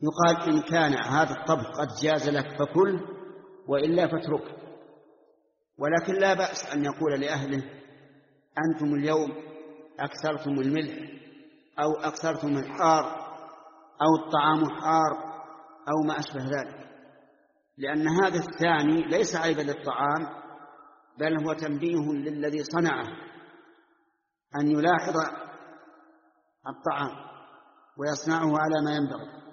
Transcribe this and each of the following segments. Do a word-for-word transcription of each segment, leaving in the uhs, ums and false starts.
يقال إن كان هذا الطبخ قد جاز لك فكل وإلا فاترك. ولكن لا بأس أن يقول لأهله أنتم اليوم أكثرتم الملح أو أكثرتم الحار أو الطعام حار أو ما أشبه ذلك، لأن هذا الثاني ليس عيبا للطعام بل هو تنبيه للذي صنعه أن يلاحظ الطعام ويصنعه على ما ينبغي.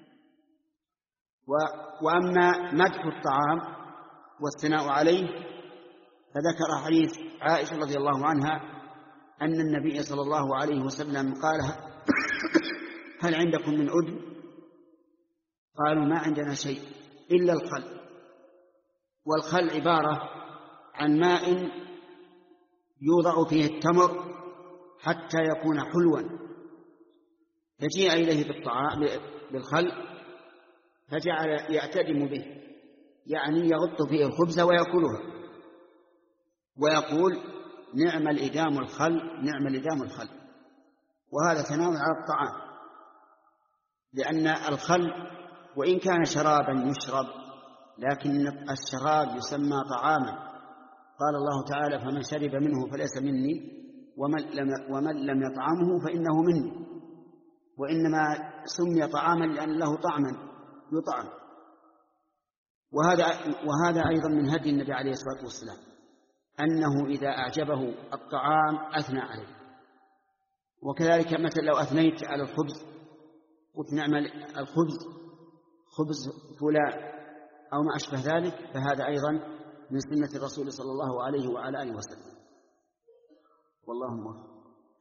وأما مدح الطعام والثناء عليه فذكر حديث عائشة رضي الله عنها أن النبي صلى الله عليه وسلم قال هل عندكم من أدم؟ قالوا ما عندنا شيء إلا الخل. والخل عبارة عن ماء يوضع فيه التمر حتى يكون حلوا، فجيء إليه بالطعام بالخل فجعل يعتدم به، يعني يغط فيه الخبز ويأكلها ويقول نعم الإدام الخل نعم الإدام الخل. وهذا ثناء على الطعام، لأن الخل وإن كان شرابا يشرب لكن الشراب يسمى طعاما. قال الله تعالى فمن شرب منه فليس مني ومن لم, ومن لم يطعمه فإنه مني. وإنما سمي طعاما لأن له طعما يطعم. وهذا, وهذا أيضا من هدي النبي عليه الصلاة والسلام أنه إذا أعجبه الطعام أثنى عليه. وكذلك مثلا لو أثنيت على الخبز قلت نعم الخبز خبز فلان أو ما أشبه ذلك، فهذا أيضا من سنة الرسول صلى الله عليه وعلى آله وسلم. والله موفق.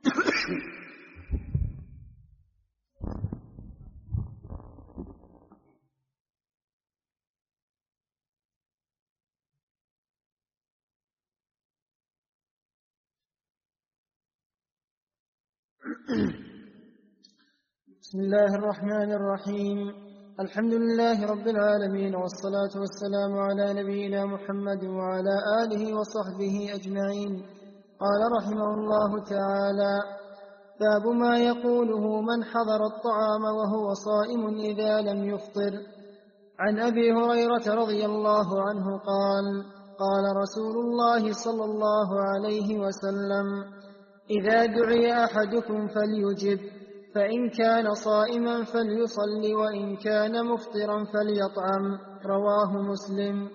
بسم الله الرحمن الرحيم. الحمد لله رب العالمين، والصلاة والسلام على نبينا محمد وعلى آله وصحبه أجمعين. قال رحمه الله تعالى: باب ما يقوله من حضر الطعام وهو صائم إذا لم يفطر. عن أبي هريرة رضي الله عنه قال: قال رسول الله صلى الله عليه وسلم: إذا دعي أحدكم فليجب، فإن كان صائما فليصل، وإن كان مفطرا فليطعم. رواه مسلم.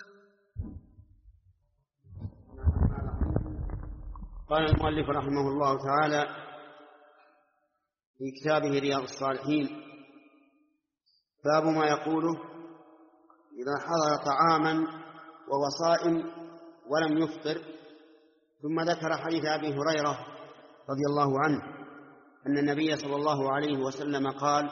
قال المؤلف رحمه الله تعالى في كتابه رياض الصالحين: باب ما يقوله إذا حضر طعاما وهو صائم ولم يفطر. ثم ذكر حديث أبي هريرة رضي الله عنه أن النبي صلى الله عليه وسلم قال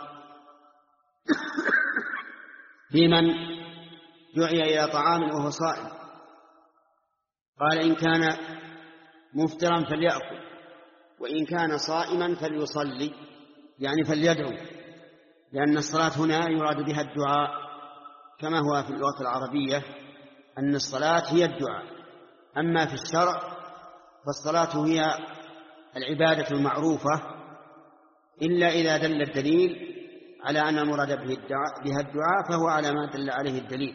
في من دعي إلى طعام وهو صائم قال إن كان مفطرا فليأكل، وإن كان صائما فليصلي، يعني فليدعو، لأن الصلاة هنا يراد بها الدعاء كما هو في اللغة العربية أن الصلاة هي الدعاء. أما في الشرع فالصلاة هي العبادة المعروفة إلا إذا دل الدليل على أن المراد بها الدعاء فهو على ما دل عليه الدليل.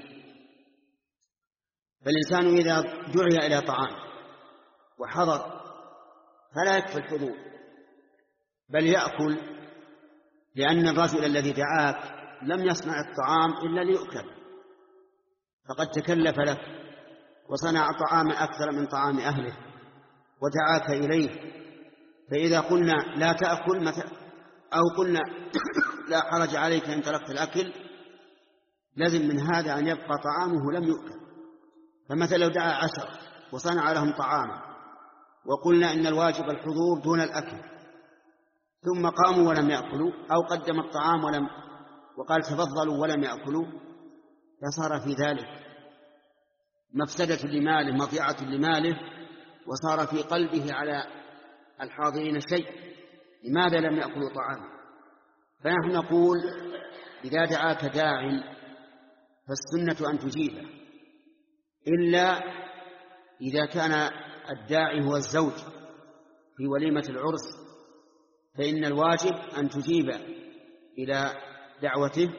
فالإنسان إذا دعي إلى طعام وحضر فلا يكفي الحضور بل يأكل، لأن الرجل الذي دعاك لم يصنع الطعام إلا ليؤكل، فقد تكلف لك وصنع طعاما أكثر من طعام أهله ودعاك إليه. فإذا قلنا لا تأكل مثلا أو قلنا لا حرج عليك إن تركت الأكل، لازم من هذا أن يبقى طعامه لم يؤكل. فمثلا لو دعا عشر وصنع لهم طعاما وقلنا إن الواجب الحضور دون الأكل، ثم قاموا ولم يأكلوا، أو قدم الطعام ولم وقال تفضلوا ولم يأكلوا، فصار في ذلك مفسدة لماله مضيعة لماله، وصار في قلبه على الحاضرين شيء. لماذا لم يأكلوا طعاما؟ فنحن نقول إذا دعاك داع فالسنة أن تجيبه، إلا إذا كان الداعي هو الزوج في وليمة العرس، فإن الواجب أن تجيب إلى دعوته،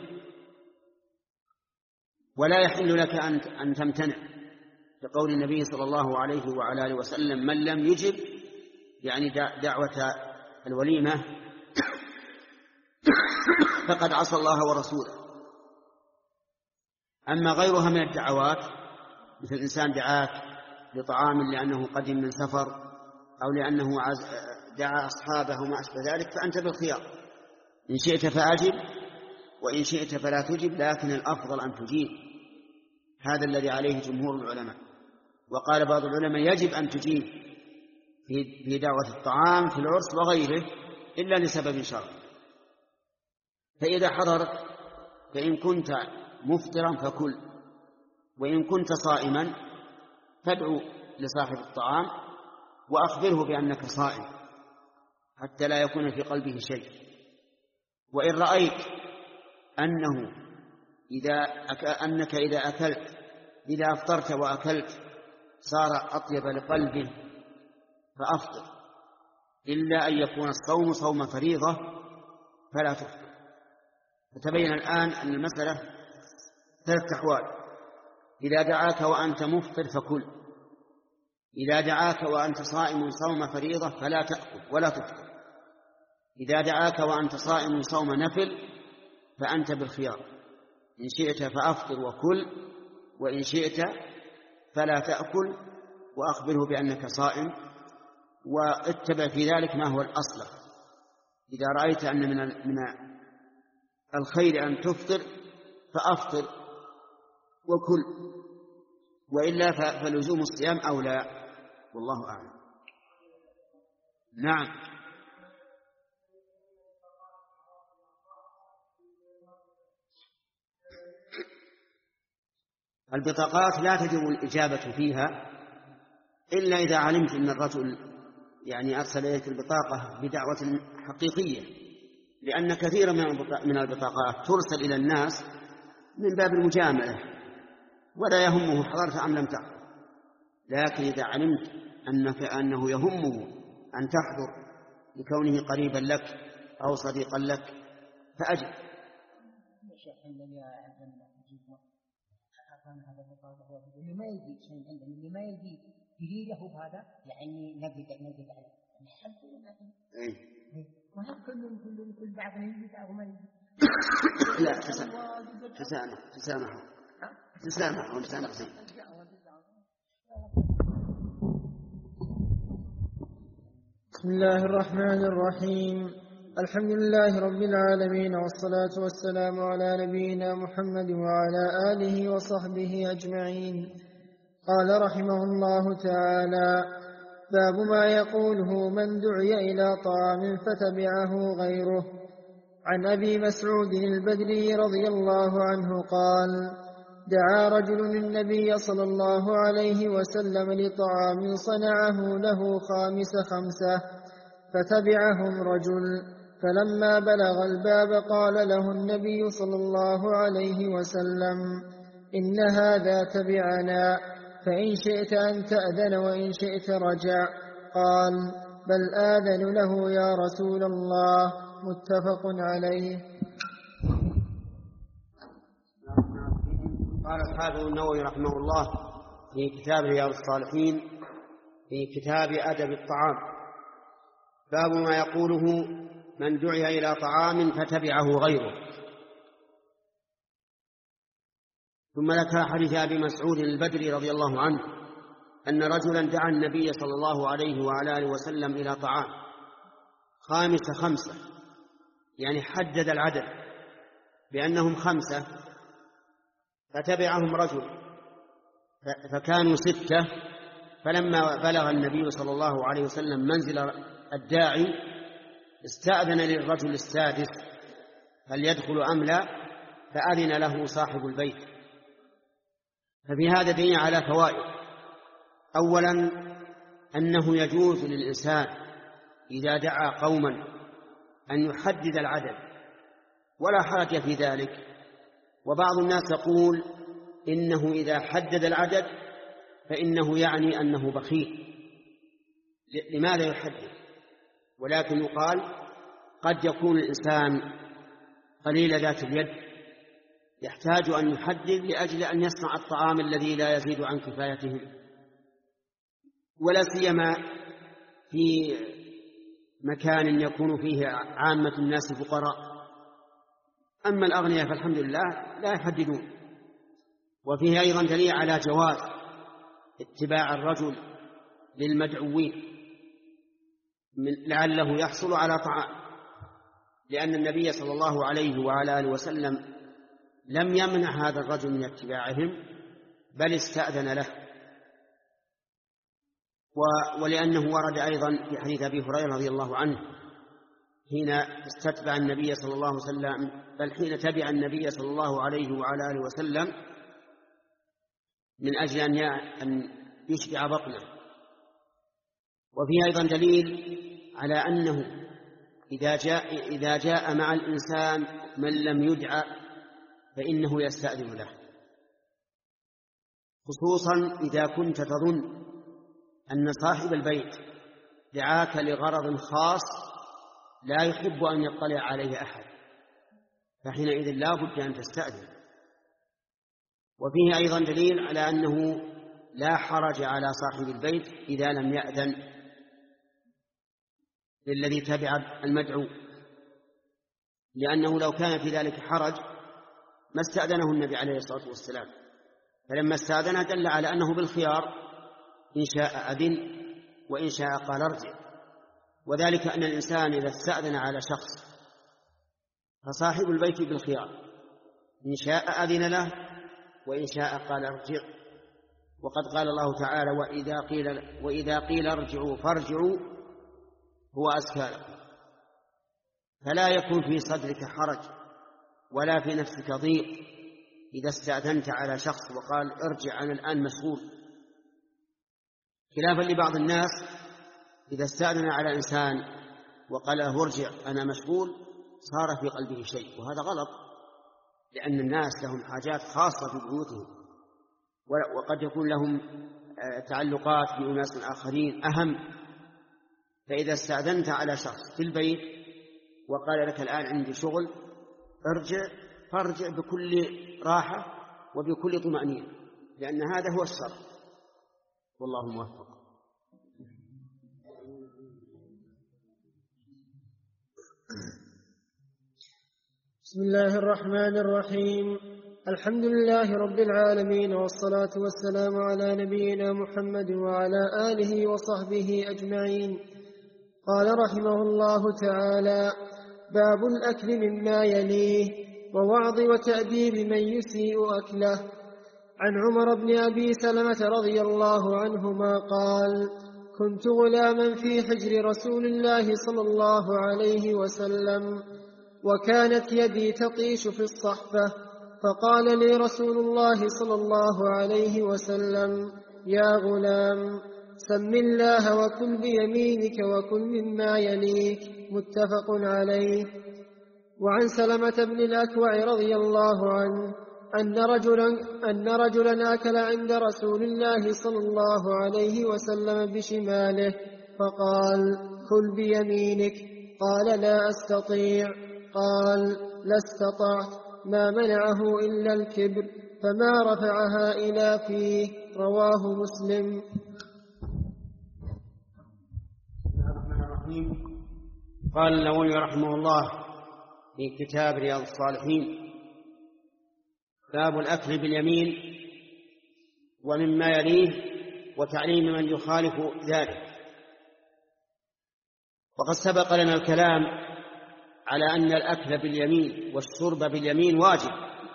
ولا يحل لك أن تمتنع، لقول النبي صلى الله عليه وعلى آله وسلم: من لم يجب يعني دعوة الوليمة فقد عصى الله ورسوله. أما غيرها من الدعوات، مثل الإنسان دعاك لطعام لأنه قدم من سفر، أو لأنه دعا أصحابه وما أشبه ذلك، فأنت بالخيار، إن شئت فأجب وإن شئت فلا تجب، لكن الأفضل أن تجيب. هذا الذي عليه جمهور العلماء. وقال بعض العلماء: يجب أن تجيب في دعوة الطعام في العرس وغيره إلا لسبب شرعي. فإذا حضرت فإن كنت مفطرا فكل، وإن كنت صائما فادعو لصاحب الطعام وأخبره بأنك صائم حتى لا يكون في قلبه شيء. وإن رأيت أنه إذا أك... أنك إذا أكلت إذا أفطرت وأكلت صار أطيب لقلبه فأفطر، إلا أن يكون الصوم صوم فريضة فلا تفطر. فتبين الآن أن المسألة ثلاث أحوال: إذا دعاك وأنت مفطر فكل، إذا دعاك وأنت صائم صوم فريضة فلا تأكل ولا تفطر، إذا دعاك وأنت صائم صوم نفل فأنت بالخيار، إن شئت فأفطر وكل، وإن شئت فلا تأكل وأخبره بأنك صائم، واتبع في ذلك ما هو الأصلح. إذا رأيت أن من من الخير أن تفطر فأفطر وكل، وإلا فلزوم الصيام أولى، والله أعلم. نعم. البطاقات لا تجب الإجابة فيها إلا إذا علمت أن الرجل يعني أرسل إليك البطاقة بدعوة حقيقية، لأن كثيرا من البطاقات ترسل إلى الناس من باب المجاملة ولا يهمه حضرت أم لم تحضر. لكن إذا علمت أنك أنه يهمه أن تحضر لكونه قريبا لك أو صديقا لك فأجب. اللي ما يجيب شيء عندنا، اللي ما يجيب جديده بهذا يعني نجد نجد عليه نحب ونحب وهل كل كل كل بعض يجيب أو ما يجيب؟ لا تسامح تسامح تسامح تسامح ونسامح. بسم الله الرحمن الرحيم. الحمد لله رب العالمين، والصلاة والسلام على نبينا محمد وعلى آله وصحبه أجمعين. قال رحمه الله تعالى: باب ما يقوله من دعي إلى طعام فتبعه غيره. عن أبي مسعود البدري رضي الله عنه قال: دعا رجل النبي صلى الله عليه وسلم لطعام صنعه له خامس خمسة، فتبعهم رجل، فلما بلغ الباب قال له النبي صلى الله عليه وسلم: إن هذا تبعنا، فإن شئت أن تأذن وإن شئت رجع. قال: بل آذن له يا رسول الله. متفق عليه. قال الحافظ النووي رحمه الله في كتاب رياض الصالحين في كتاب أدب الطعام: باب ما يقوله من دعي إلى طعام فتبعه غيره. ثم ذكر حديث أبي مسعود البدري رضي الله عنه أن رجلا دعا النبي صلى الله عليه وعلى آله وسلم إلى طعام خامس خمسة، يعني حدد العدد بأنهم خمسة، فتبعهم رجل فكانوا ستة. فلما بلغ النبي صلى الله عليه وسلم منزل الداعي استأذن للرجل السادس هل يدخل أم لا، فأذن له صاحب البيت. ففي هذا دليل على فوائد: أولا أنه يجوز للإنسان إذا دعا قوما أن يحدد العدد ولا حرج في ذلك. وبعض الناس يقول إنه إذا حدد العدد فإنه يعني أنه بخيل، لماذا يحدد؟ ولكن يقال قد يكون الإنسان قليل ذات اليد يحتاج أن يحدد لأجل أن يصنع الطعام الذي لا يزيد عن كفايتهم، ولا سيما في مكان يكون فيه عامة الناس فقراء. أما الأغنياء فالحمد لله لا يحددون. وفيه أيضا دليل على جواز اتباع الرجل للمدعوين لعله يحصل على طعام، لأن النبي صلى الله عليه وعلى آله وسلم لم يمنع هذا الرجل من اتباعهم بل استأذن له. ولأنه ورد أيضا في حديث أبي هريرة رضي الله عنه حين استتبع النبي صلى الله عليه وسلم، بل حين تبع النبي صلى الله عليه وعلى آله وسلم من أجل أن يشبع بطنه. وفيه أيضا دليل على أنه إذا جاء, إذا جاء مع الإنسان من لم يدعى فإنه يستأذن له، خصوصا إذا كنت تظن أن صاحب البيت دعاك لغرض خاص لا يحب أن يطلع عليه أحد، فحينئذ لا بد أن تستأذن. وفيه أيضا دليل على أنه لا حرج على صاحب البيت إذا لم يأذن للذي تبع المدعو، لأنه لو كان في ذلك حرج ما استأذنه النبي عليه الصلاة والسلام، فلما استأذنه دل على أنه بالخيار، إن شاء أذن وإن شاء قال ارجع. وذلك أن الإنسان إذا استأذن على شخص فصاحب البيت بالخيار، إن شاء أذن له وإن شاء قال ارجع. وقد قال الله تعالى وإذا قيل, وإذا قيل ارجعوا فارجعوا هو أزكى لكم. فلا يكون في صدرك حرج ولا في نفسك ضيق إذا استأذنت على شخص وقال ارجع أنا الآن مشغول، خلافا لبعض الناس إذا استأذن على إنسان وقال له ارجع أنا مشغول صار في قلبه شيء، وهذا غلط، لأن الناس لهم حاجات خاصة في بيوتهم، وقد يكون لهم تعلقات بأناس آخرين أهم. فإذا استأذنت على شخص في البيت وقال لك الآن عندي شغل ارجع، فارجع بكل راحة وبكل طمأنينة، لأن هذا هو الشر، والله موفق. بسم الله الرحمن الرحيم. الحمد لله رب العالمين، والصلاة والسلام على نبينا محمد وعلى آله وصحبه أجمعين. قال رحمه الله تعالى: باب الأكل مما يليه ووعظ وتأديب من يسيء أكله. عن عمر بن أبي سلمة رضي الله عنهما قال: كنت غلاما في حجر رسول الله صلى الله عليه وسلم، وكانت يدي تطيش في الصحفة، فقال لي رسول الله صلى الله عليه وسلم: يا غلام، سم الله وكل بيمينك وكل مما يليك. متفق عليه. وعن سلمة بن الأكوع رضي الله عنه أن رجلا, أن رجلا أكل عند رسول الله صلى الله عليه وسلم بشماله، فقال: كل بيمينك. قال: لا أستطيع. قال: لا استطعت. ما منعه إلا الكبر، فما رفعها إلى فيه. رواه مسلم. قال النووي رحمه الله في كتاب رياض الصالحين: باب الأكل باليمين ومما يليه وتعليم من يخالف ذلك. وقد سبق لنا الكلام على أن الأكل باليمين والشرب باليمين واجب،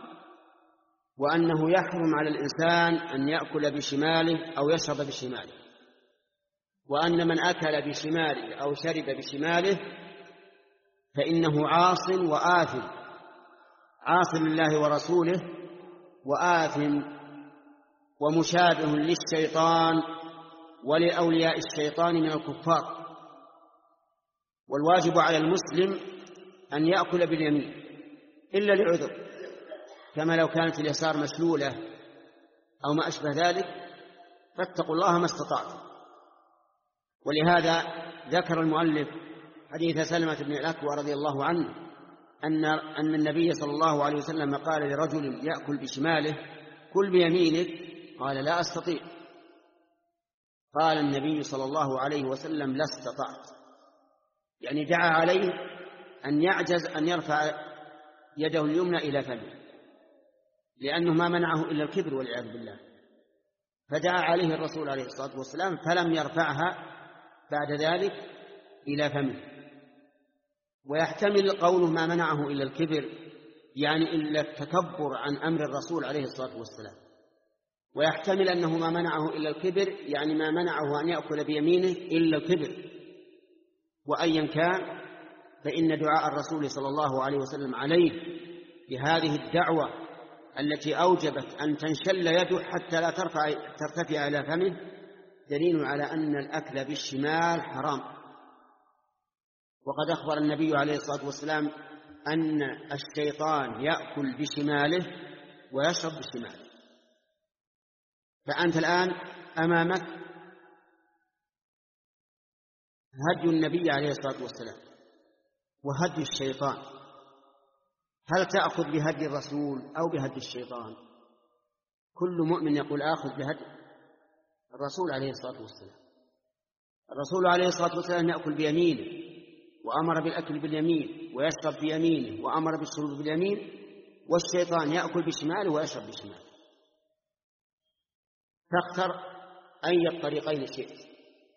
وأنه يحرم على الإنسان أن يأكل بشماله أو يشرب بشماله، وأن من أكل بشماله أو شرب بشماله فإنه عاص وآثم، عاص لله ورسوله وآثم ومشابه للشيطان ولأولياء الشيطان من الكفار. والواجب على المسلم أن يأكل باليمين إلا لعذر، كما لو كانت اليسار مشلولة أو ما أشبه ذلك، فاتقوا الله ما استطعتم. ولهذا ذكر المؤلف حديث سلمة بن الأكوع رضي الله عنه أن أن النبي صلى الله عليه وسلم قال لرجل يأكل بشماله: كل بيمينك. قال: لا أستطيع. قال النبي صلى الله عليه وسلم: لا استطعت، يعني دعا عليه أن يعجز أن يرفع يده اليمنى إلى فمه، لأنه ما منعه إلا الكبر والعياذ بالله. فدعا عليه الرسول عليه الصلاة والسلام فلم يرفعها بعد ذلك إلى فمه. ويحتمل قوله ما منعه إلا الكبر يعني إلا التكبر عن أمر الرسول عليه الصلاة والسلام، ويحتمل أنه ما منعه إلا الكبر يعني ما منعه أن يأكل بيمينه إلا الكبر. وأيا كان فإن دعاء الرسول صلى الله عليه وسلم عليه بهذه الدعوة التي أوجبت أن تنشل يده حتى لا ترفع ترتفع إلى فمه دليل على أن الأكل بالشمال حرام. وقد أخبر النبي عليه الصلاة والسلام أن الشيطان يأكل بشماله ويشرب بشماله. فأنت الآن أمامك هدي النبي عليه الصلاة والسلام وهدي الشيطان، هل تأخذ بهدي الرسول أو بهدي الشيطان؟ كل مؤمن يقول آخذ بهدي الرسول عليه الصلاة والسلام. الرسول عليه الصلاة والسلام يأكل بيمينه وأمر بالأكل باليمين ويشرب بيمينه وأمر بالشرب باليمين، والشيطان يأكل بشماله ويشرب بشماله. تختر أي الطريقين شئت.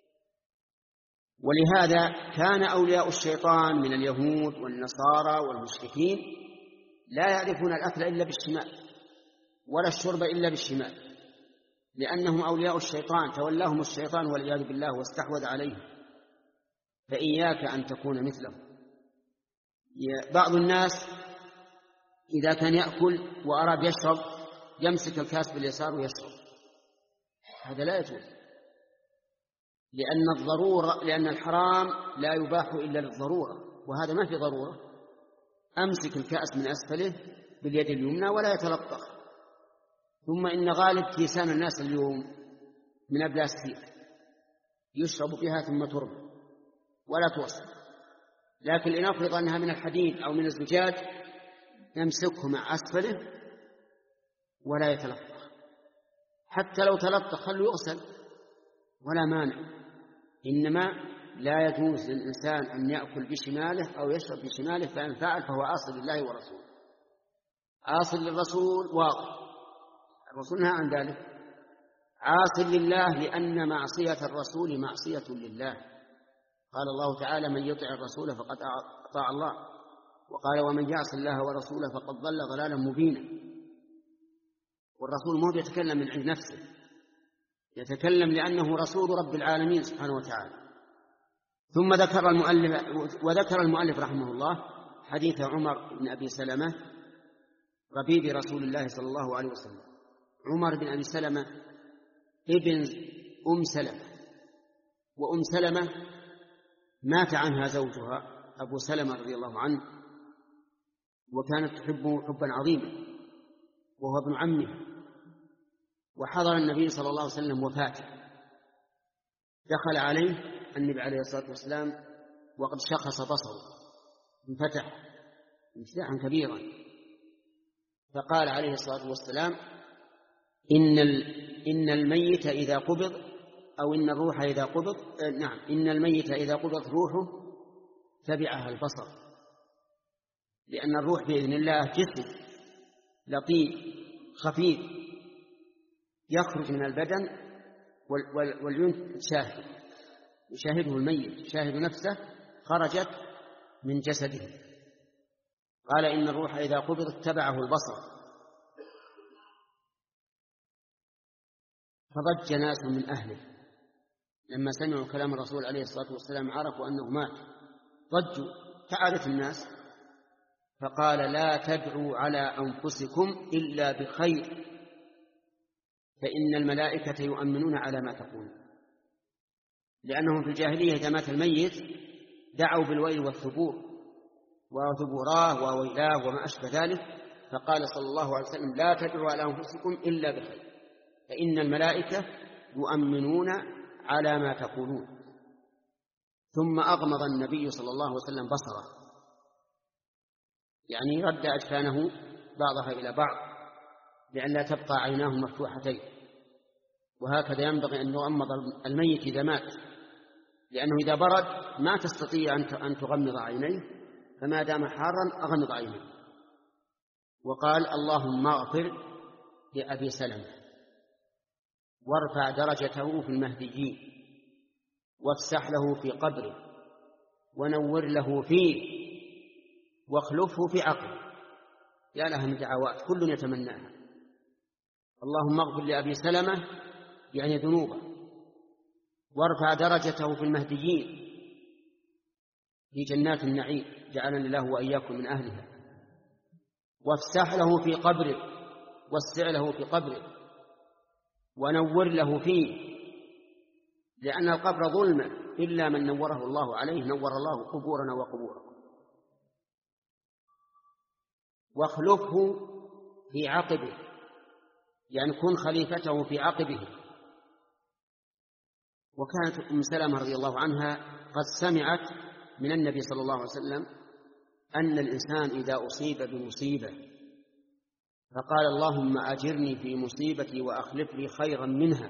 ولهذا كان أولياء الشيطان من اليهود والنصارى والمشركين لا يعرفون الأكل إلا بالشمال ولا الشرب إلا بالشمال، لأنهم أولياء الشيطان تولاهم الشيطان والعياذ بالله واستحوذ عليهم. فإياك أن تكون مثله. بعض الناس إذا كان يأكل وأراد يشرب يمسك الكاس باليسار ويشرب، هذا لا يجوز، لأن الضرورة لأن الحرام لا يباح إلا للضرورة، وهذا ما في ضرورة. أمسك الكأس من أسفله باليد اليمنى ولا يتلطخ. ثم إن غالب كيسان الناس اليوم من البلاستيك يشرب بها ثم ترمى ولا توصل، لكن لنفرض أنها من الحديد أو من الزجاج يمسكه مع أسفله ولا يتلطخ. حتى لو تلطخ خلوا يغسل ولا مانع، إنما لا يجوز للإنسان أن يأكل بشماله أو يشرب بشماله، فإن فعل فهو عاصي لله ورسوله. عاصي للرسول واضح، الرسول نهى عن ذلك. عاصي لله لأن معصية الرسول معصية لله. قال الله تعالى: من يطع الرسول فقد أطاع الله، وقال: ومن يعص الله ورسوله فقد ضل ضلالا مبينا. والرسول مو يتكلم من عند نفسه، يتكلم لأنه رسول رب العالمين سبحانه وتعالى. ثم ذكر المؤلف وذكر المؤلف رحمه الله حديث عمر بن أبي سلمة ربيب رسول الله صلى الله عليه وسلم. عمر بن أبي سلمة ابن أم سلمة، وأم سلمة مات عنها زوجها أبو سلمة رضي الله عنه، وكانت تحبه حبا عظيما، وهو ابن عمه. وحضر النبي صلى الله عليه وسلم وفاته، دخل عليه النبي عليه الصلاة والسلام وقد شخص بصره، انفتح انفتاحا كبيرا، فقال عليه الصلاة والسلام: إن إن الميت إذا قبض أو إن الروح إذا قبض نعم إن الميت إذا قبض روحه تبعها البصر، لأن الروح بإذن الله جسم لطيف خفيف يخرج من البدن والعيون تشاهد يشاهده الميت، يشاهد نفسه خرجت من جسده. قال: إن الروح إذا قبض تبعه البصر. فضج ناس من أهله لما سمعوا كلام الرسول عليه الصلاة والسلام، عرفوا أنه مات، ضجوا كعادة الناس. فقال: لا تدعوا على أنفسكم إلا بخير، فإن الملائكة يؤمنون على ما تقول. لأنهم في الجاهلية إذا مات الميت دعوا بالويل والثبور وثبوراه وويلاه وما أشبه ذلك. فقال صلى الله عليه وسلم: لا تدعوا على أنفسكم إلا بخير، فإن الملائكة يؤمنون على ما تقولون. ثم أغمض النبي صلى الله عليه وسلم بصره يعني رد أجفانه بعضها إلى بعض لئلا تبقى عيناه مفتوحتين. وهكذا ينبغي أن يغمض الميت إذا مات، لأنه إذا برد ما تستطيع أن تغمض عينيه، فما دام حارا أغمض عينيه. وقال اللهم اغفر لأبي سلمة وارفع درجته في المهديين وافسح له في قبره ونور له فيه واخلفه في عقله. يا لها من دعوات كل يتمناها. اللهم اغفر لأبي سلمة يعني ذنوبه، وارفع درجته في المهديين في جنات النعيم، جعلني الله وإياكم من أهلها، وافسح له في قبره، واسع له في قبره، ونور له فيه، لأن القبر ظلمة إلا من نوره الله عليه نور الله قبورنا وقبوركم. واخلفه في عقبه يعني كن خليفته في عقبه. وكانت أم سلمة رضي الله عنها قد سمعت من النبي صلى الله عليه وسلم أن الإنسان إذا أصيب بمصيبة فقال اللهم أجرني في مصيبتي وأخلف لي خيرا منها،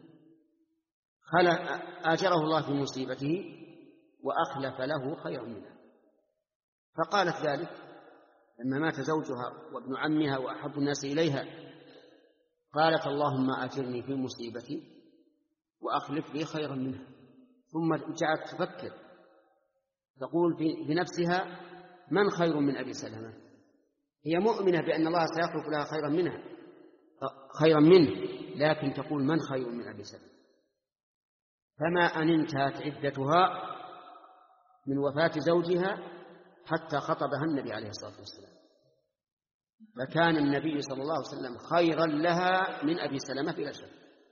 أجره الله في مصيبته وأخلف له خيرا منها. فقالت ذلك لما مات زوجها وابن عمها وأحب الناس إليها، قالت اللهم أجرني في مصيبتي وأخلف لي خيرا منها. ثم جعلت تفكر تقول في نفسها من خير من أبي سلمة؟ هي مؤمنة بأن الله سيخلق لها خيرا منها خيرا منه، لكن تقول من خير من أبي سلمة؟ فما أن انتهت عدتها من وفاة زوجها حتى خطبها النبي عليه الصلاة والسلام، فكان النبي صلى الله عليه وسلم خيرا لها من أبي سلمة بلا شك.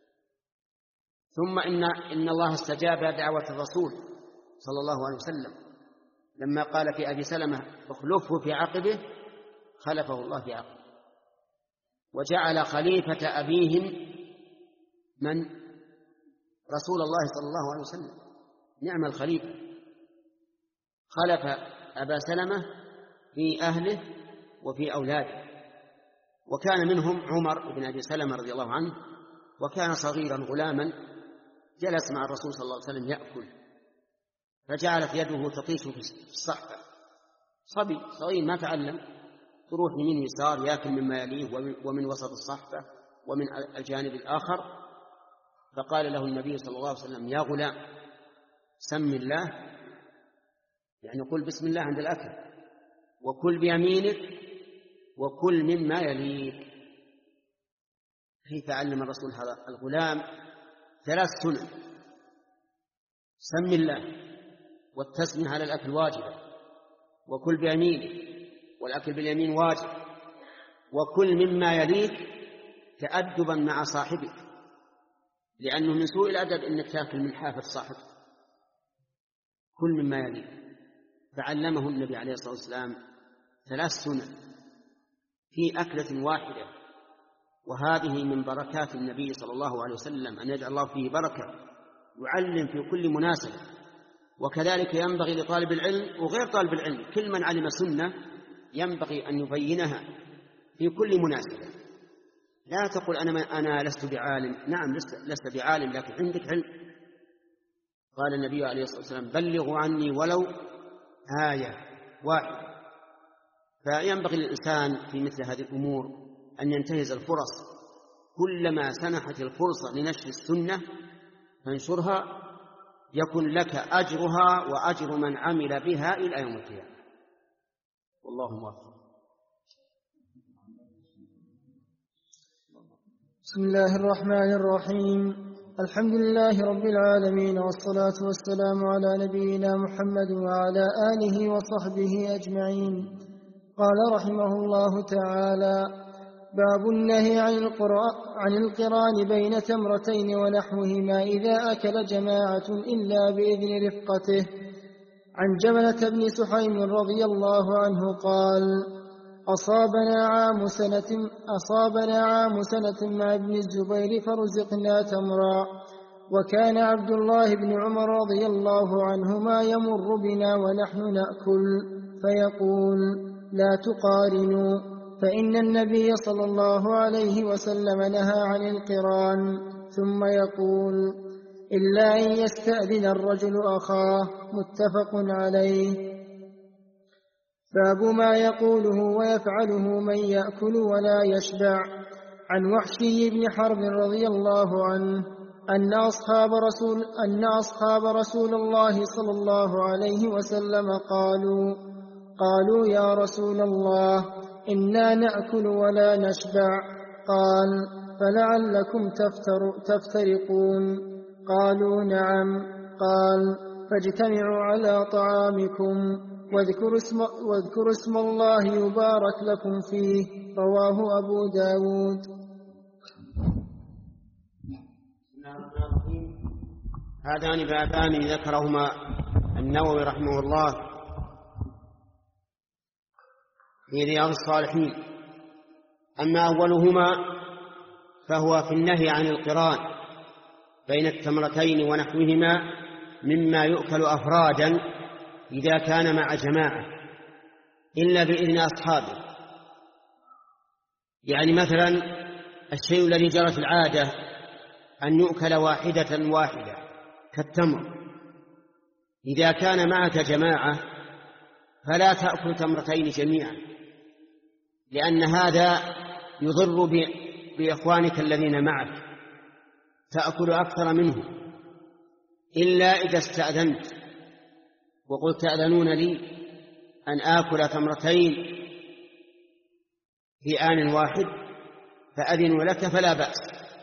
ثم إن, إن الله استجاب دعوة الرسول صلى الله عليه وسلم لما قال في أبي سلمة اخلفه في عقبه، خلفه الله في عقبه، وجعل خليفة أبيهم من رسول الله صلى الله عليه وسلم. نعم الخليفة، خلف أبا سلمة في أهله وفي أولاده. وكان منهم عمر بن أبي سلمة رضي الله عنه، وكان صغيرا غلاما جلس مع الرسول صلى الله عليه وسلم يأكل، فجعلت يده تطيش في الصحفة. صبي صغير ما تعلم، تروح يمين يسار يأكل مما يليه ومن وسط الصحفة ومن الجانب الآخر. فقال له النبي صلى الله عليه وسلم يا غلام سم الله، يعني قل بسم الله عند الأكل، وكل بيمينك وكل مما يليك. كيف علم الرسول هذا الغلام ثلاث سنن: سم الله، والتسمية على الأكل واجبة، وكل بيمينك والأكل باليمين واجب، وكل مما يليك تأدبا مع صاحبك، لأنه من سوء الأدب أنك تأكل من حافة صاحبك. كل مما يليك. فعلمه النبي عليه الصلاة والسلام ثلاث سنن في أكلة واحدة، وهذه من بركات النبي صلى الله عليه وسلم أن يجعل الله فيه بركة، يعلم في كل مناسبة. وكذلك ينبغي لطالب العلم وغير طالب العلم، كل من علم سنة ينبغي أن يبينها في كل مناسبة. لا تقول أنا, أنا لست بعالم. نعم لست بعالم، لكن عندك علم. قال النبي عليه الصلاة والسلام بلغوا عني ولو آية واحدة. فينبغي للإنسان في مثل هذه الأمور أن ينتهز الفرص، كلما سنحت الفرصة لنشر السنة فانشرها، يكن لك أجرها وأجر من عمل بها إلى يوم القيامة. والله موفق. بسم الله الرحمن الرحيم. الحمد لله رب العالمين، والصلاة والسلام على نبينا محمد وعلى آله وصحبه أجمعين. قال رحمه الله تعالى: باب النهي عن, عن القران بين تمرتين ونحوهما إذا أكل جماعة إلا بإذن رفقته. عن جبلة بن سحيم رضي الله عنه قال: أصابنا عام سنة, أصابنا عام سنة مع ابن الزبير فرزقنا تمرا، وكان عبد الله بن عمر رضي الله عنهما يمر بنا ونحن نأكل فيقول: لا تقارنوا، فإن النبي صلى الله عليه وسلم نهى عن القران، ثم يقول: إلا أن يستأذن الرجل أخاه. متفق عليه. باب ما يقوله ويفعله من يأكل ولا يشبع. عن وحشي بن حرب رضي الله عنه أن أصحاب رسول, أن أصحاب رسول الله صلى الله عليه وسلم قالوا قالوا يا رسول الله، إنا نأكل ولا نشبع. قال: فلعلكم تفتر تفترقون. قالوا: نعم. قال: فاجتمعوا على طعامكم واذكروا اسم, واذكروا اسم الله يبارك لكم فيه. رواه أبو داود. هذان بابان ذكرهما النووي رحمه الله في رياض الصالحين. أما أولهما فهو في النهي عن القران بين التمرتين ونحوهما مما يؤكل أفرادا إذا كان مع جماعة إلا بإذن أصحابه. يعني مثلا الشيء الذي جرت العادة أن يؤكل واحدة واحدة كالتمر، إذا كان معك جماعة فلا تأكل تمرتين جميعا، لأن هذا يضر بإخوانك الذين معك، تأكل أكثر منه، إلا إذا استأذنت وقلت: تأذنون لي أن آكل تمرتين في آن واحد، فأذنوا لك فلا بأس.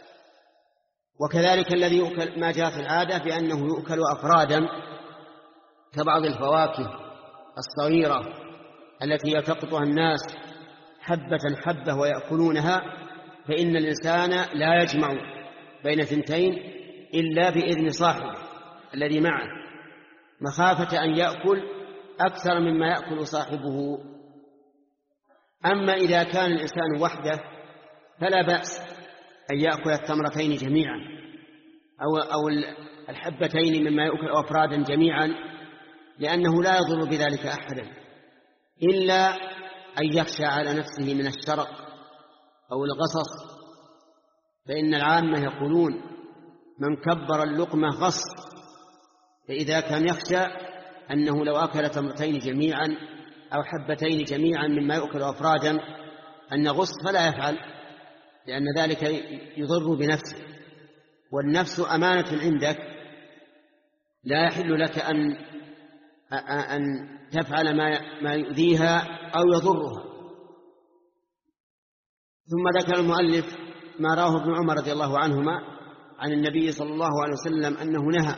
وكذلك الذي يؤكل ما جاءت العادة بأنه يؤكل أفرادا كبعض الفواكه الصغيرة التي يلتقطها الناس حبة حبة ويأكلونها، فإن الإنسان لا يجمع بين ثنتين إلا بإذن صاحبه الذي معه، مخافة أن يأكل أكثر مما يأكل صاحبه. أما إذا كان الإنسان وحده فلا بأس أن يأكل التمرتين جميعا أو, أو الحبتين مما يأكل أفرادا جميعا، لأنه لا يضر بذلك أحدا، إلا أن يخشى على نفسه من الشرق أو الغصص، فإن العامة يقولون: من كبر اللقمة غص. فإذا كان يخشى أنه لو أكل تمرتين جميعا أو حبتين جميعا مما يأكل أفرادا أن غص فلا يفعل، لأن ذلك يضر بنفسه، والنفس أمانة عندك لا يحل لك أن أن تفعل ما يؤذيها أو يضرها. ثم ذكر المؤلف ما رواه ابن عمر رضي الله عنهما عن النبي صلى الله عليه وسلم أنه نهى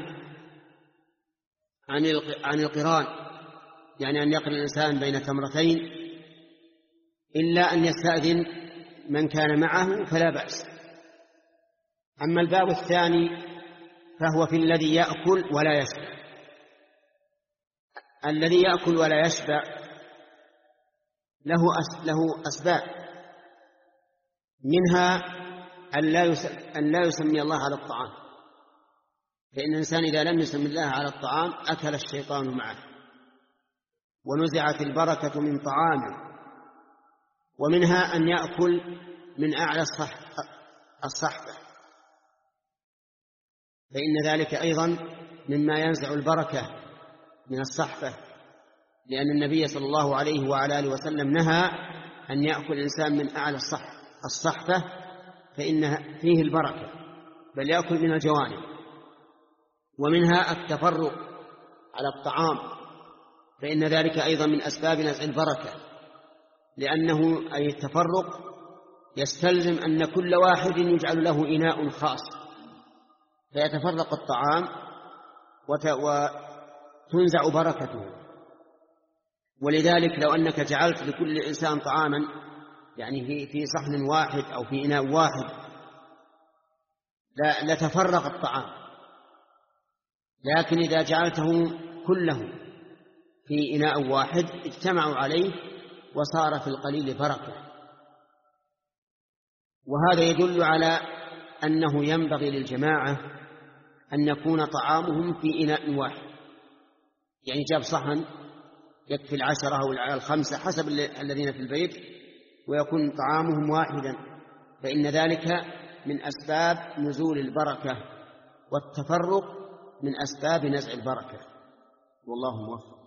عن القران، يعني أن يقرن الإنسان بين تمرتين إلا أن يستأذن من كان معه فلا بأس. أما الباب الثاني فهو في الذي يأكل ولا يشبع. الذي يأكل ولا يشبع له له أسباب، منها أن لا يسمي الله على الطعام، فإن الإنسان إذا لم يسمي الله على الطعام أكل الشيطان معه ونزعت البركة من طعامه. ومنها أن يأكل من أعلى الصحفة، فإن ذلك أيضا مما ينزع البركة من الصحفة، لأن النبي صلى الله عليه وعلى آله وسلم نهى أن يأكل الإنسان من أعلى الصحفة فإن فيه البركة، بل يأكل من الجوانب. ومنها التفرق على الطعام، فإن ذلك أيضا من أسباب نزع البركة، لأنه أي التفرق يستلزم أن كل واحد يجعل له إناء خاص، فيتفرق الطعام وتنزع بركته. ولذلك لو أنك جعلت لكل إنسان طعاما يعني في في صحن واحد أو في إناء واحد لا لتفرق الطعام، لكن إذا جعلته كله في إناء واحد اجتمعوا عليه وصار في القليل بركة. وهذا يدل على أنه ينبغي للجماعة أن يكون طعامهم في إناء واحد، يعني جاب صحن يكفي العشرة أو الخمسة حسب الذين في البيت، ويكون طعامهم واحدا، فإن ذلك من أسباب نزول البركة، والتفرق من أسباب نزع البركة، والله موفق.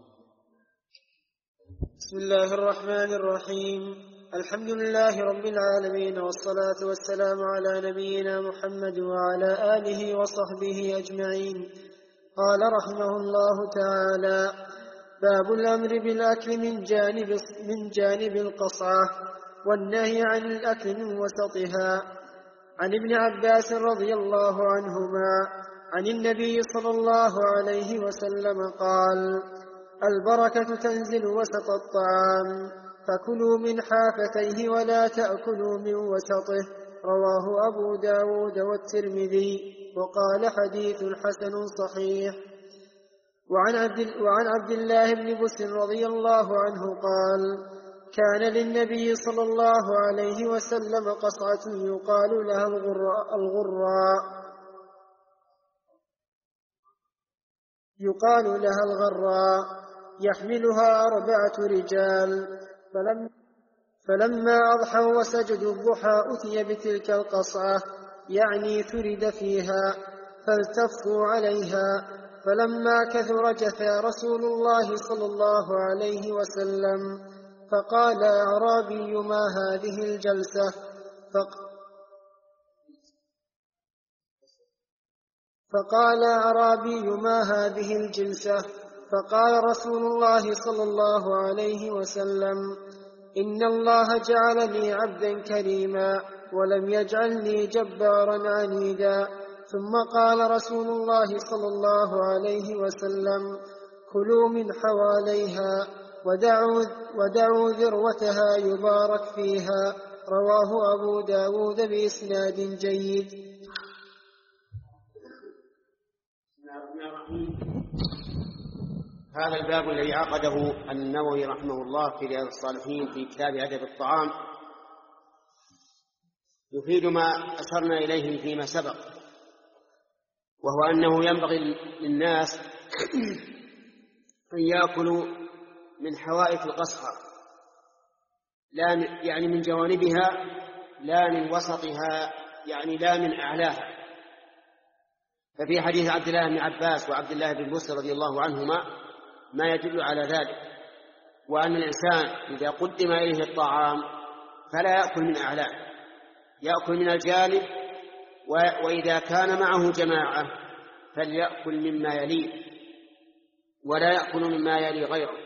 بسم الله الرحمن الرحيم. الحمد لله رب العالمين، والصلاة والسلام على نبينا محمد وعلى آله وصحبه أجمعين. قال رحمه الله تعالى: باب الأمر بالأكل من جانب, من جانب القصعة، والنهي عن الأكل من وسطها. عن ابن عباس رضي الله عنهما عن النبي صلى الله عليه وسلم قال: البركة تنزل وسط الطعام، فكلوا من حافتيه ولا تأكلوا من وسطه. رواه أبو داود والترمذي، وقال حديث حسن صحيح. وعن عبد, وعن عبد الله بن بسر رضي الله عنه قال: كان للنبي صلى الله عليه وسلم قصعة يقال لها الغراء, الغراء يقال لها الغراء يحملها أربعة رجال، فلم فلما أضحوا وسجدوا الضحى أتي بتلك القصعة، يعني ثرد فيها، فالتفوا عليها. فلما كثر جثى رسول الله صلى الله عليه وسلم، فقال: أعرابي ما هذه الجلسة؟ فق فقال أعرابي ما هذه الجلسة؟ فقال رسول الله صلى الله عليه وسلم: إن الله جعلني عبدا كريما، ولم يجعلني جبارا عنيدا. ثم قال رسول الله صلى الله عليه وسلم: كلوا من حواليها ودعوا, ودعوا ذروتها يبارك فيها. رواه أبو داود بإسناد جيد. هذا الباب الذي عقده النووي رحمه الله في رياض الصالحين في كتاب أدب الطعام يفيد ما أشرنا إليه فيما سبق، وهو أنه ينبغي للناس أن يأكلوا من حوائط القصعة، لا يعني من جوانبها، لا من وسطها، يعني لا من أعلاها. ففي حديث عبد الله بن عباس وعبد الله بن بسر رضي الله عنهما ما يدل على ذلك، وأن الإنسان إذا قدم إليه الطعام فلا يأكل من أعلاه، يأكل من الجانب، وإذا كان معه جماعة فليأكل مما يليه ولا يأكل مما يلي غيره.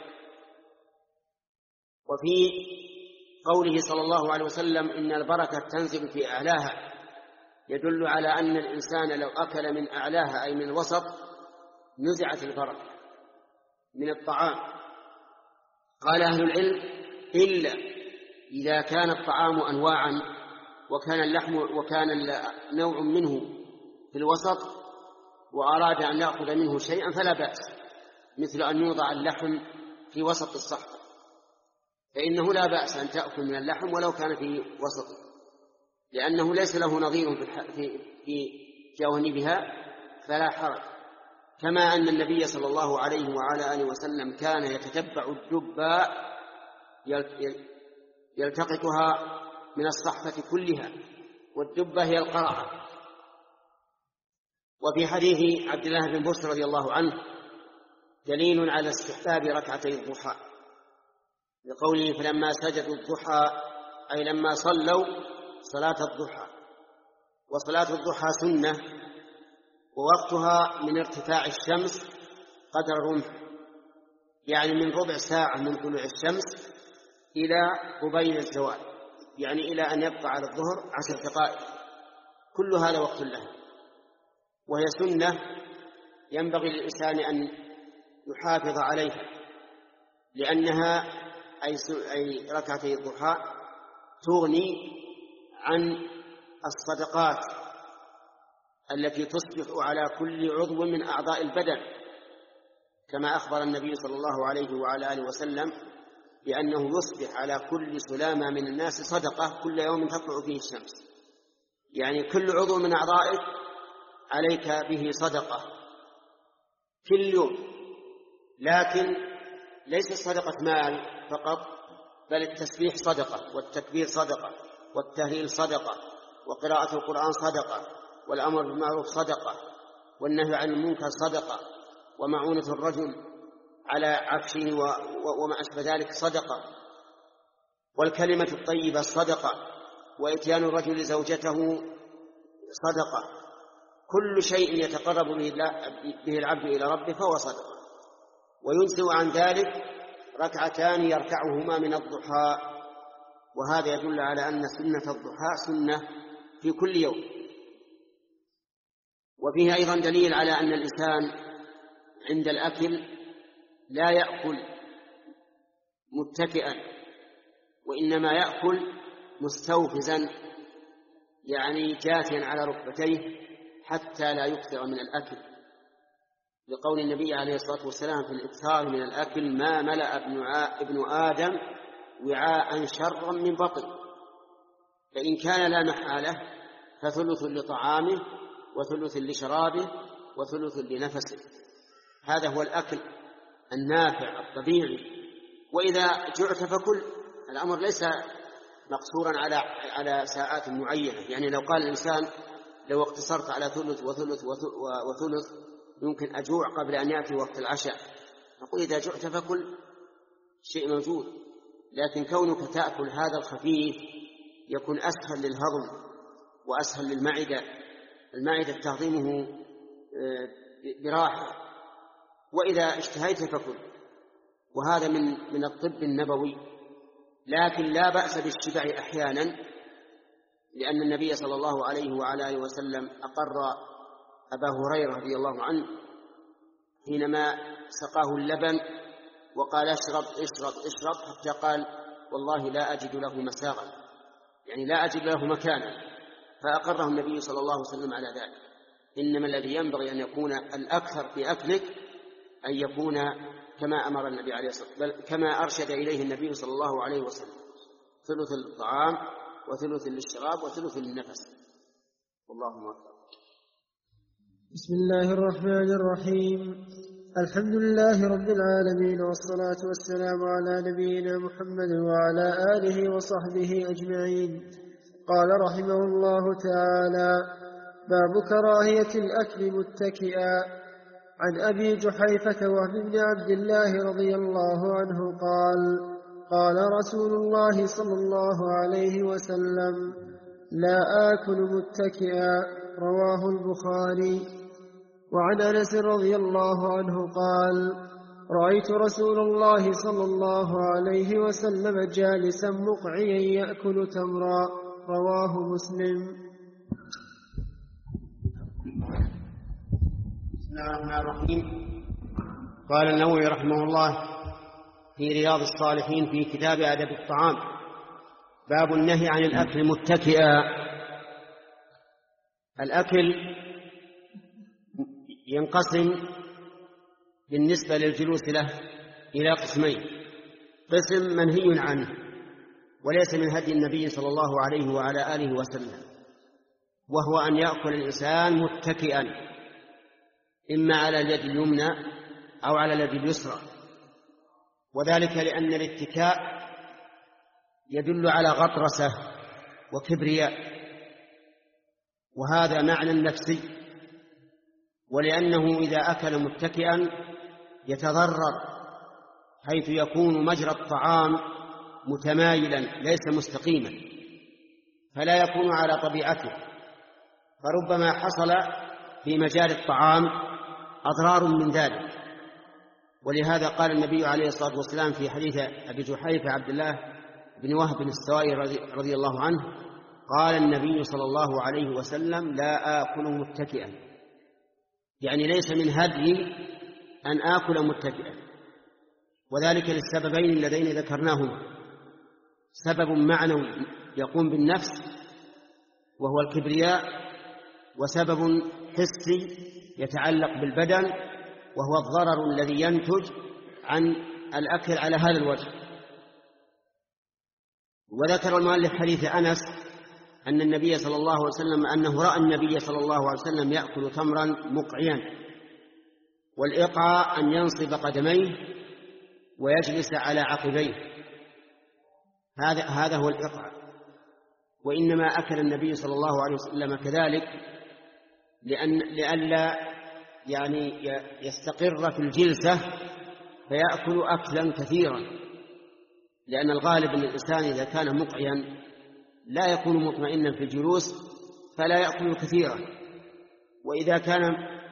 وفي قوله صلى الله عليه وسلم: إن البركة تنزل في أعلاها، يدل على أن الإنسان لو أكل من أعلاها أي من الوسط نزعت البركة من الطعام. قال أهل العلم: إلا إذا كان الطعام أنواعا وكان اللحم وكان نوع منه في الوسط وأراد أن يأخذ منه شيئا فلا بأس، مثل أن يوضع اللحم في وسط الصحفة، فإنه لا بأس أن تأكل من اللحم ولو كان في وسطه، لأنه ليس له نظير في جوانبها، فلا حرج. كما أن النبي صلى الله عليه وعلى آله وسلم كان يتتبع الدباء يلتقطها من الصحفة كلها، والدبة هي القرعة. وفي حديث عبد الله بن بسر رضي الله عنه دليل على استحباب ركعتي الضحى، لقوله: فلما سجدوا الضحى، أي لما صلوا صلاة الضحى. وصلاة الضحى سنة، ووقتها من ارتفاع الشمس قدر الرمح، يعني من ربع ساعة من طلوع الشمس إلى قبيل الزوال، يعني إلى أن يبقى على الظهر عشر دقائق، كل هذا وقت له. وهي سنة ينبغي للإنسان أن يحافظ عليها، لأنها أي ركعتي الضحى تغني عن الصدقات التي تصبح على كل عضو من أعضاء البدن، كما أخبر النبي صلى الله عليه وعلى آله وسلم بأنه يصبح على كل سلامة من الناس صدقة كل يوم تطلع فيه الشمس، يعني كل عضو من أعضائك عليك به صدقة كل يوم. لكن ليس صدقة مال فقط، بل التسبيح صدقة، والتكبير صدقة، والتهليل صدقة، وقراءة القرآن صدقة، والأمر بالمعروف صدقة، والنهي عن المنكر صدقة، ومعونة الرجل على عفشه وما أشبه ذلك صدقة، والكلمة الطيبة صدقة، وإتيان الرجل زوجته صدقة. كل شيء يتقرب به العبد إلى ربه فهو صدقة. وينسى عن ذلك ركعتان يركعهما من الضحى، وهذا يدل على أن سنة الضحى سنة في كل يوم. وفيه أيضا دليل على أن الإنسان عند الأكل لا يأكل متكئا، وإنما يأكل مستوفزا، يعني جاثيا على ركبتيه حتى لا يكثر من الأكل، لقول النبي عليه الصلاة والسلام في الإكثار من الأكل: ما ملأ ابن آدم وعاء شرا من بطن، فإن كان لا محالة فثلث لطعامه وثلث لشرابه وثلث لنفسه. هذا هو الأكل النافع الطبيعي. وإذا جعت فكل، الأمر ليس مقصورا على على ساعات معينة. يعني لو قال الإنسان لو اقتصرت على ثلث وثلث وثلث يمكن أجوع قبل أن يأتي وقت العشاء، نقول إذا جعت فكل، شيء موجود. لكن كونك تأكل هذا الخفيف يكون أسهل للهضم وأسهل للمعدة، المعدة تهضمه براحة. وإذا اشتهيت فكل، وهذا من من الطب النبوي. لكن لا بأس بالشبع أحيانا، لأن النبي صلى الله عليه وعلى آله وسلم أقر أبا هريرة رضي الله عنه حينما سقاه اللبن وقال: اشرب اشرب اشرب، حتى قال: والله لا أجد له مساغا، يعني لا أجد له مكانا، فأقره النبي صلى الله عليه وسلم على ذلك. إنما الذي ينبغي أن يكون الأكثر في أكلك أن يكون كما أمر النبي عليه الصلاة والسلام، بل كما أرشد إليه النبي صلى الله عليه وسلم: ثلث للطعام وثلث للشراب وثلث للنفس. والله أكبر. بسم الله الرحمن الرحيم. الحمد لله رب العالمين، والصلاة والسلام على نبينا محمد وعلى آله وصحبه أجمعين. قال رحمه الله تعالى: باب كراهية الأكل متكئا. عن أبي جحيفة وهب بن عبد الله رضي الله عنه قال: قال رسول الله صلى الله عليه وسلم: لا آكل متكئا. رواه البخاري. وعن أنس رضي الله عنه قال: رأيت رسول الله صلى الله عليه وسلم جالسا مقعيا يأكل تمرا. رواه مسلم. بسم الله الرحمن الرحيم. قال النووي رحمه الله في رياض الصالحين في كتاب أدب الطعام: باب النهي عن الأكل متكئا. الأكل ينقسم بالنسبة للجلوس له إلى قسمين: قسم منهي عنه وليس من هدي النبي صلى الله عليه وعلى آله وسلم، وهو أن يأكل الإنسان متكئا، إما على اليد اليمنى أو على اليد اليسرى، وذلك لأن الاتكاء يدل على غطرسة وكبرياء، وهذا معنى نفسي، ولأنه إذا أكل متكئا يتضرر، حيث يكون مجرى الطعام متمايلا ليس مستقيما، فلا يكون على طبيعته، فربما حصل في مجال الطعام أضرار من ذلك. ولهذا قال النبي عليه الصلاة والسلام في حديث أبي جحيفة عبد الله بن وهب السوائي رضي الله عنه: قال النبي صلى الله عليه وسلم: لا آكل متكئا، يعني ليس من هدي أن آكل متكئا، وذلك للسببين اللذين ذكرناهما: سبب معنوي يقوم بالنفس وهو الكبرياء، وسبب حسي يتعلق بالبدن وهو الضرر الذي ينتج عن الأكل على هذا الوجه. وذكر المؤلف حديث أنس أن النبي صلى الله عليه وسلم أنه رأى النبي صلى الله عليه وسلم يأكل تمرا مقعيا، والإقعاء أن ينصب قدميه ويجلس على عقبيه، هذا هذا هو الإقعاء. وإنما أكل النبي صلى الله عليه وسلم كذلك لأن لئلا يعني يستقر في الجلسة فيأكل أكلا كثيرا، لأن الغالب أن الإنسان إذا كان مقعيا لا يكون مطمئنا في الجلوس فلا يأكل كثيرا، وإذا كان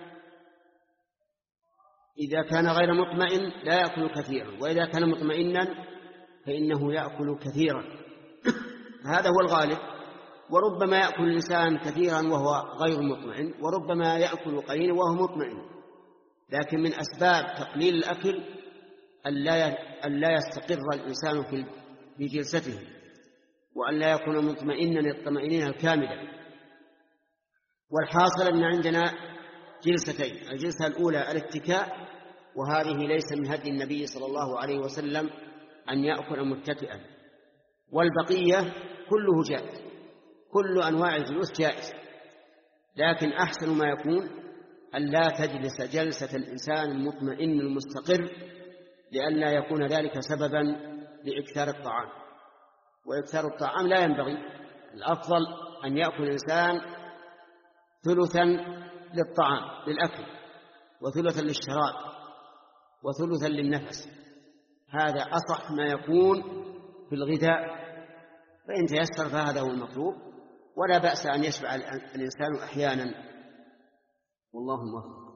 إذا كان غير مطمئن لا يأكل كثيرا، وإذا كان مطمئنا فإنه يأكل كثيرا. هذا هو الغالب. وربما يأكل الإنسان كثيرا وهو غير مطمئن، وربما يأكل قليلا وهو مطمئن. لكن من أسباب تقليل الأكل أن لا يستقر الإنسان في جلسته، وأن لا يكون مطمئنا الطمأنينة الكاملة. والحاصل أن عندنا جلستين: الجلسة الأولى الاتكاء، وهذه ليس من هدي النبي صلى الله عليه وسلم أن يأكل متكئا، والبقية كله جائز، كل أنواع الجلوس جائز، لكن أحسن ما يكون أن لا تجلس جلسة الإنسان المطمئن المستقر، لئلا يكون ذلك سببا لإكثار الطعام، وإكثار الطعام لا ينبغي. الأفضل أن يأكل الإنسان ثلثا للطعام للأكل، وثلثا للشراب، وثلثا للنفس. هذا أصح ما يكون في الغذاء، فإن تيسر فهذا هو المطلوب، ولا بأس أن يشبع الإنسان أحيانا، والله موفق.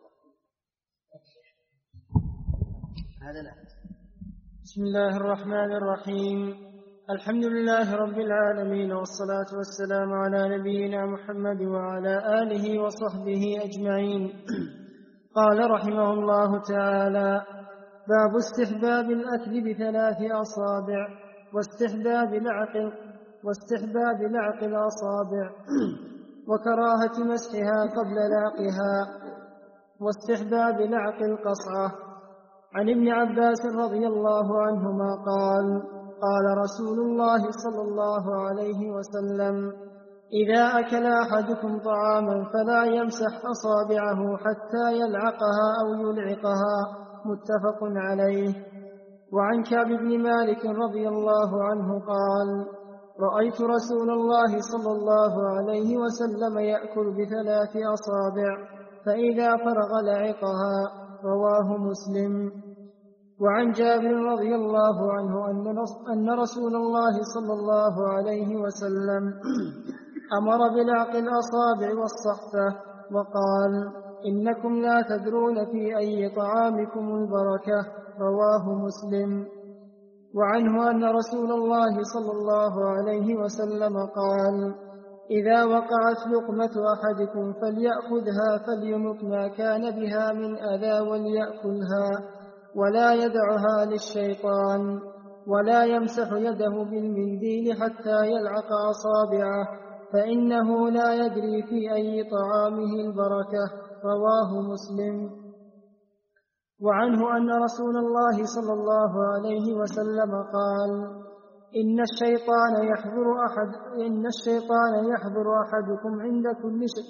هذا لا. بسم الله الرحمن الرحيم. الحمد لله رب العالمين، والصلاة والسلام على نبينا محمد وعلى آله وصحبه أجمعين. قال رحمه الله تعالى: باب استحباب الأكل بثلاث أصابع، واستحباب العقل واستحباب لعق الأصابع، وكراهة مسحها قبل لعقها، واستحباب لعق القصعة. عن ابن عباس رضي الله عنهما قال: قال رسول الله صلى الله عليه وسلم: إذا أكل أحدكم طعاما فلا يمسح أصابعه حتى يلعقها أو يلعقها، متفق عليه. وعن كعب بن مالك رضي الله عنه قال: رأيت رسول الله صلى الله عليه وسلم يأكل بثلاث أصابع، فإذا فرغ لعقها، رواه مسلم. وعن جابر رضي الله عنه أن رسول الله صلى الله عليه وسلم أمر بلعق الأصابع والصحفة، وقال: إنكم لا تدرون في أي طعامكم البركة، رواه مسلم. وعنه أن رسول الله صلى الله عليه وسلم قال: إذا وقعت لقمة أحدكم فليأخذها فليمط ما كان بها من أذى وليأكلها، ولا يدعها للشيطان، ولا يمسح يده بالمنديل حتى يلعق أصابعه، فإنه لا يدري في أي طعامه البركة، رواه مسلم. وعنه أن رسول الله صلى الله عليه وسلم قال: إن الشيطان يحضر أحد إن الشيطان يحضر أحدكم عند كل شيء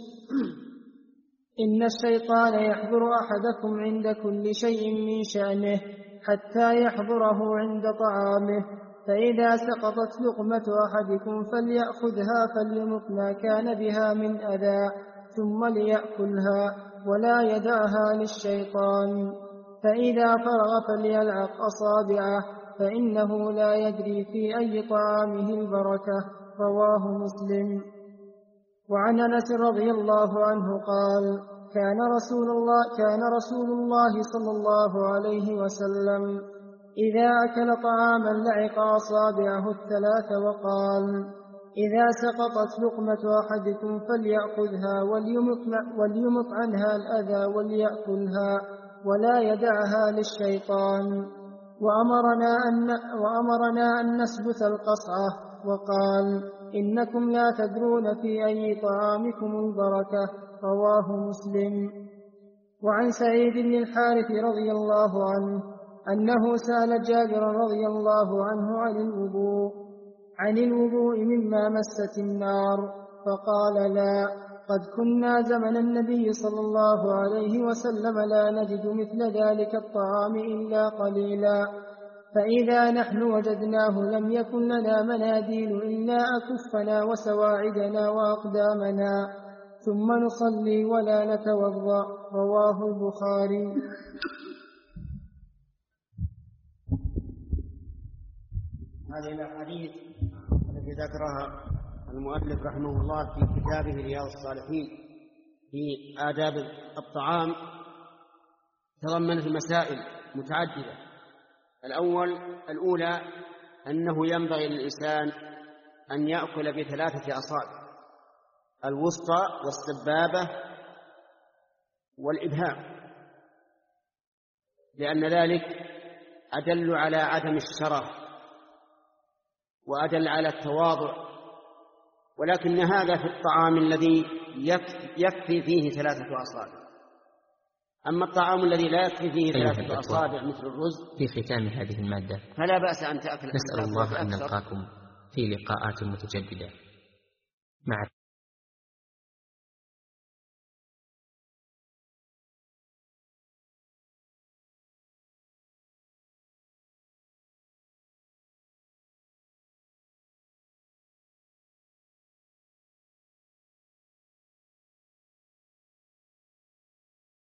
إن الشيطان يحضر أحدكم عند كل شيء من شأنه حتى يحضره عند طعامه، فإذا سقطت لقمة أحدكم فليأخذها فليمط ما كان بها من أذى، ثم ليأكلها، ولا يدعها للشيطان، فإذا فرغ فليلعق أصابعه، فإنه لا يدري في أي طعامه البركة، رواه مسلم. وعن أنس رضي الله عنه قال: كان رسول الله كان رسول الله صلى الله عليه وسلم إذا أكل طعاما لعق أصابعه الثلاث، وقال: إذا سقطت لقمة أحدكم فليأخذها وليمط, وليمط عنها الأذى وليأكلها، ولا يدعها للشيطان. وأمرنا أن, وأمرنا أن نسبث القصعة، وقال: إنكم لا تدرون في أي طعامكم البركة، رواه مسلم. وعن سعيد بن الحارث رضي الله عنه أنه سأل جابر رضي الله عنه عن الوضوء عن الوضوء مما مست النار، فقال: لا. قد كنا زمن النبي صلى الله عليه وسلم لا نجد مثل ذلك الطعام إلا قليلا، فإذا نحن وجدناه لم يكن لنا مناديل إلا أكفنا وسواعدنا وأقدامنا، ثم نصلي ولا نتوضأ. رواه البخاري. هذه الأحاديث التي ذكرها المؤلف رحمه الله في كتابه رياض الصالحين في آداب الطعام تضمنت مسائل متعددة. الأول الأولى أنه ينبغي للإنسان أن يأكل بثلاثة أصابع: الوسطى والسبابة والإبهام، لأن ذلك أدل على عدم الشرف وأدل على التواضع، ولكن هذا في الطعام الذي يكفي فيه ثلاثة أصابع. أما الطعام الذي لا يكفي فيه ثلاثة أصابع مثل الرز في ختام هذه المادة فلا بأس أن تأكل. نسأل الله أن نلقاكم في لقاءات متجددة مع